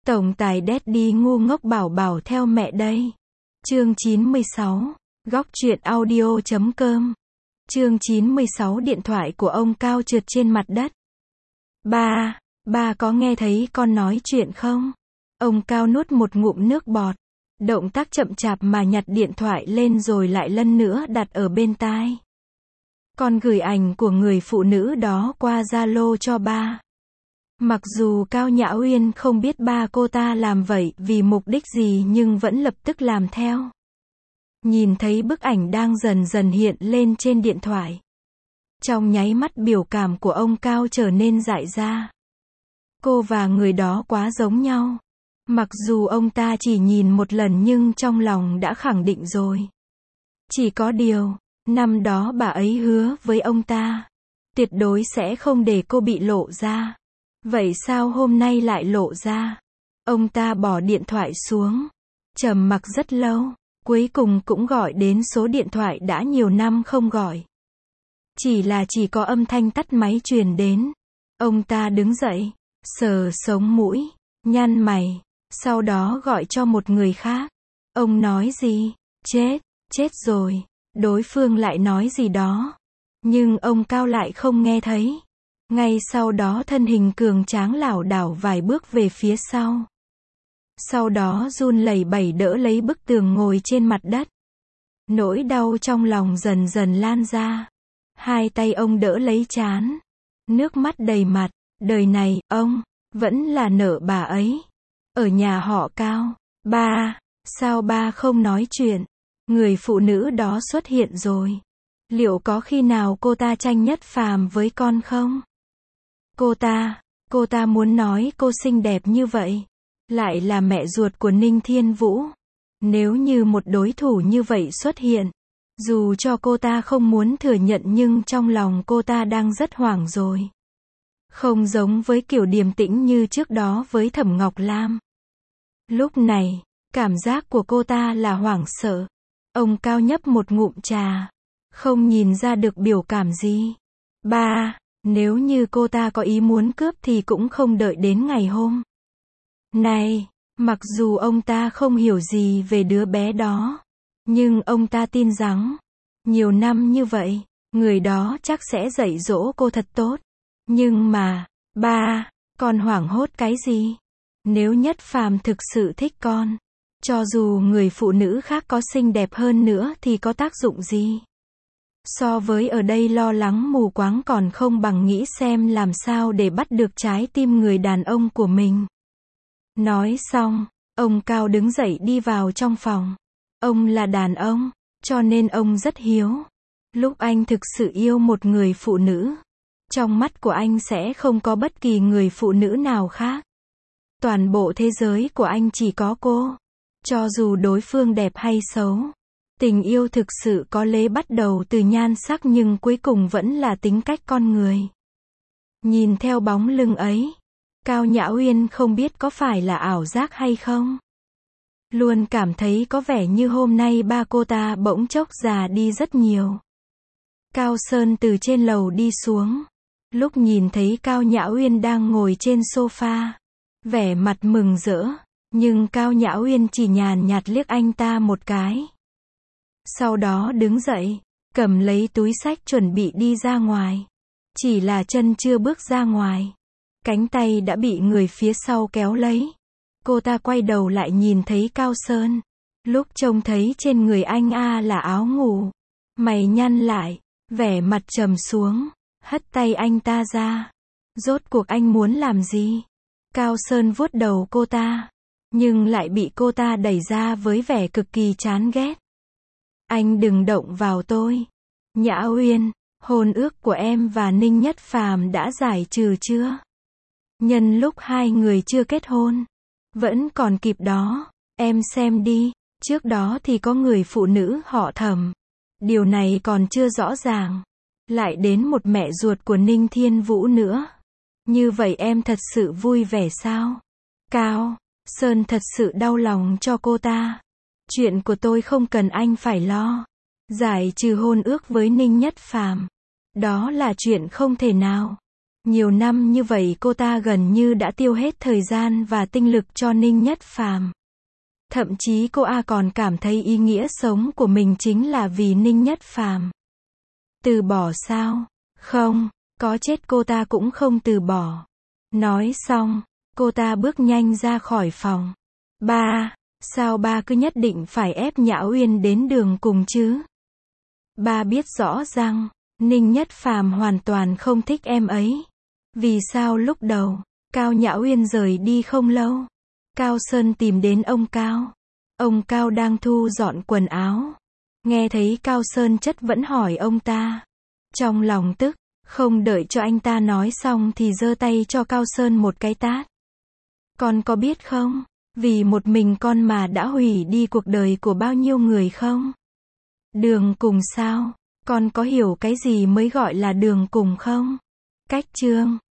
Tổng tài Daddy ngu ngốc bảo bảo theo mẹ đây. Chương 96. Góc truyện audio.com. Chương 96. Điện thoại của ông Cao trượt trên mặt đất. Ba có nghe thấy con nói chuyện không? Ông Cao nuốt một ngụm nước bọt. Động tác chậm chạp mà nhặt điện thoại lên rồi lại lần nữa đặt ở bên tai. Con gửi ảnh của người phụ nữ đó qua Zalo cho ba. Mặc dù Cao Nhã Uyên không biết ba cô ta làm vậy vì mục đích gì nhưng vẫn lập tức làm theo. Nhìn thấy bức ảnh đang dần dần hiện lên trên điện thoại. Trong nháy mắt biểu cảm của ông Cao trở nên dại ra. Cô và người đó quá giống nhau. Mặc dù ông ta chỉ nhìn một lần nhưng trong lòng đã khẳng định rồi. Chỉ có điều, năm đó bà ấy hứa với ông ta, tuyệt đối sẽ không để cô bị lộ ra. Vậy sao hôm nay lại lộ ra? Ông ta bỏ điện thoại xuống, trầm mặc rất lâu, cuối cùng cũng gọi đến số điện thoại đã nhiều năm không gọi. Chỉ có âm thanh tắt máy truyền đến. Ông ta đứng dậy, sờ sống mũi, nhăn mày, sau đó gọi cho một người khác. Ông nói gì? Chết rồi. Đối phương lại nói gì đó. Nhưng ông Cao lại không nghe thấy. Ngay sau đó thân hình cường tráng lảo đảo vài bước về phía sau. Sau đó run lẩy bẩy đỡ lấy bức tường ngồi trên mặt đất. Nỗi đau trong lòng dần dần lan ra. Hai tay ông đỡ lấy trán. Nước mắt đầy mặt. Đời này, ông vẫn là nợ bà ấy. Ở nhà họ Cao. Sao ba không nói chuyện? Người phụ nữ đó xuất hiện rồi. Liệu có khi nào cô ta tranh nhất phàm với con không? Cô ta muốn nói cô xinh đẹp như vậy. Lại là mẹ ruột của Ninh Thiên Vũ. Nếu như một đối thủ như vậy xuất hiện, dù cho cô ta không muốn thừa nhận nhưng trong lòng cô ta đang rất hoảng rồi. Không giống với kiểu điềm tĩnh như trước đó với Thẩm Ngọc Lam. Lúc này, cảm giác của cô ta là hoảng sợ. Ông Cao nhấp một ngụm trà. Không nhìn ra được biểu cảm gì. Nếu như cô ta có ý muốn cướp thì cũng không đợi đến ngày hôm này. Mặc dù ông ta không hiểu gì về đứa bé đó. Nhưng ông ta tin rằng, nhiều năm như vậy, người đó chắc sẽ dạy dỗ cô thật tốt. Nhưng mà, con hoảng hốt cái gì? Nếu Nhất Phàm thực sự thích con, cho dù người phụ nữ khác có xinh đẹp hơn nữa thì có tác dụng gì? So với ở đây lo lắng mù quáng còn không bằng nghĩ xem làm sao để bắt được trái tim người đàn ông của mình. Nói xong, ông Cao đứng dậy đi vào trong phòng. Ông là đàn ông, cho nên ông rất hiếu. Lúc anh thực sự yêu một người phụ nữ, trong mắt của anh sẽ không có bất kỳ người phụ nữ nào khác. Toàn bộ thế giới của anh chỉ có cô. Cho dù đối phương đẹp hay xấu. Tình yêu thực sự có lẽ bắt đầu từ nhan sắc nhưng cuối cùng vẫn là tính cách con người. Nhìn theo bóng lưng ấy, Cao Nhã Uyên không biết có phải là ảo giác hay không. Luôn cảm thấy có vẻ như hôm nay ba cô ta bỗng chốc già đi rất nhiều. Cao Sơn từ trên lầu đi xuống. Lúc nhìn thấy Cao Nhã Uyên đang ngồi trên sofa, vẻ mặt mừng rỡ, nhưng Cao Nhã Uyên chỉ nhàn nhạt liếc anh ta một cái. Sau đó đứng dậy, cầm lấy túi xách chuẩn bị đi ra ngoài. Chỉ là chân chưa bước ra ngoài, cánh tay đã bị người phía sau kéo lấy. Cô ta quay đầu lại nhìn thấy Cao Sơn. Lúc trông thấy trên người anh là áo ngủ, mày nhăn lại, vẻ mặt trầm xuống, hất tay anh ta ra. Rốt cuộc anh muốn làm gì? Cao Sơn vuốt đầu cô ta, nhưng lại bị cô ta đẩy ra với vẻ cực kỳ chán ghét. Anh đừng động vào tôi. Nhã Uyên, hôn ước của em và Ninh Nhất Phàm đã giải trừ chưa? Nhân lúc hai người chưa kết hôn, vẫn còn kịp đó. Em xem đi, trước đó thì có người phụ nữ họ Thẩm. Điều này còn chưa rõ ràng. Lại đến một mẹ ruột của Ninh Thiên Vũ nữa. Như vậy em thật sự vui vẻ sao? Cao Sơn thật sự đau lòng cho cô ta. Chuyện của tôi không cần anh phải lo. Giải trừ hôn ước với Ninh Nhất Phàm, đó là chuyện không thể nào. Nhiều năm như vậy cô ta gần như đã tiêu hết thời gian và tinh lực cho Ninh Nhất Phàm. Thậm chí cô còn cảm thấy ý nghĩa sống của mình chính là vì Ninh Nhất Phàm. Từ bỏ sao? Không, có chết cô ta cũng không từ bỏ. Nói xong, cô ta bước nhanh ra khỏi phòng. Ba, sao ba cứ nhất định phải ép Nhã Uyên đến đường cùng chứ? Ba biết rõ rằng, Ninh Nhất Phàm hoàn toàn không thích em ấy. Vì sao lúc đầu, Cao Nhã Uyên rời đi không lâu, Cao Sơn tìm đến ông Cao. Ông Cao đang thu dọn quần áo. Nghe thấy Cao Sơn chất vấn hỏi ông ta. Trong lòng tức, không đợi cho anh ta nói xong thì giơ tay cho Cao Sơn một cái tát. Con có biết không, vì một mình con mà đã hủy đi cuộc đời của bao nhiêu người không? Đường cùng sao? Con có hiểu cái gì mới gọi là đường cùng không? Cách chương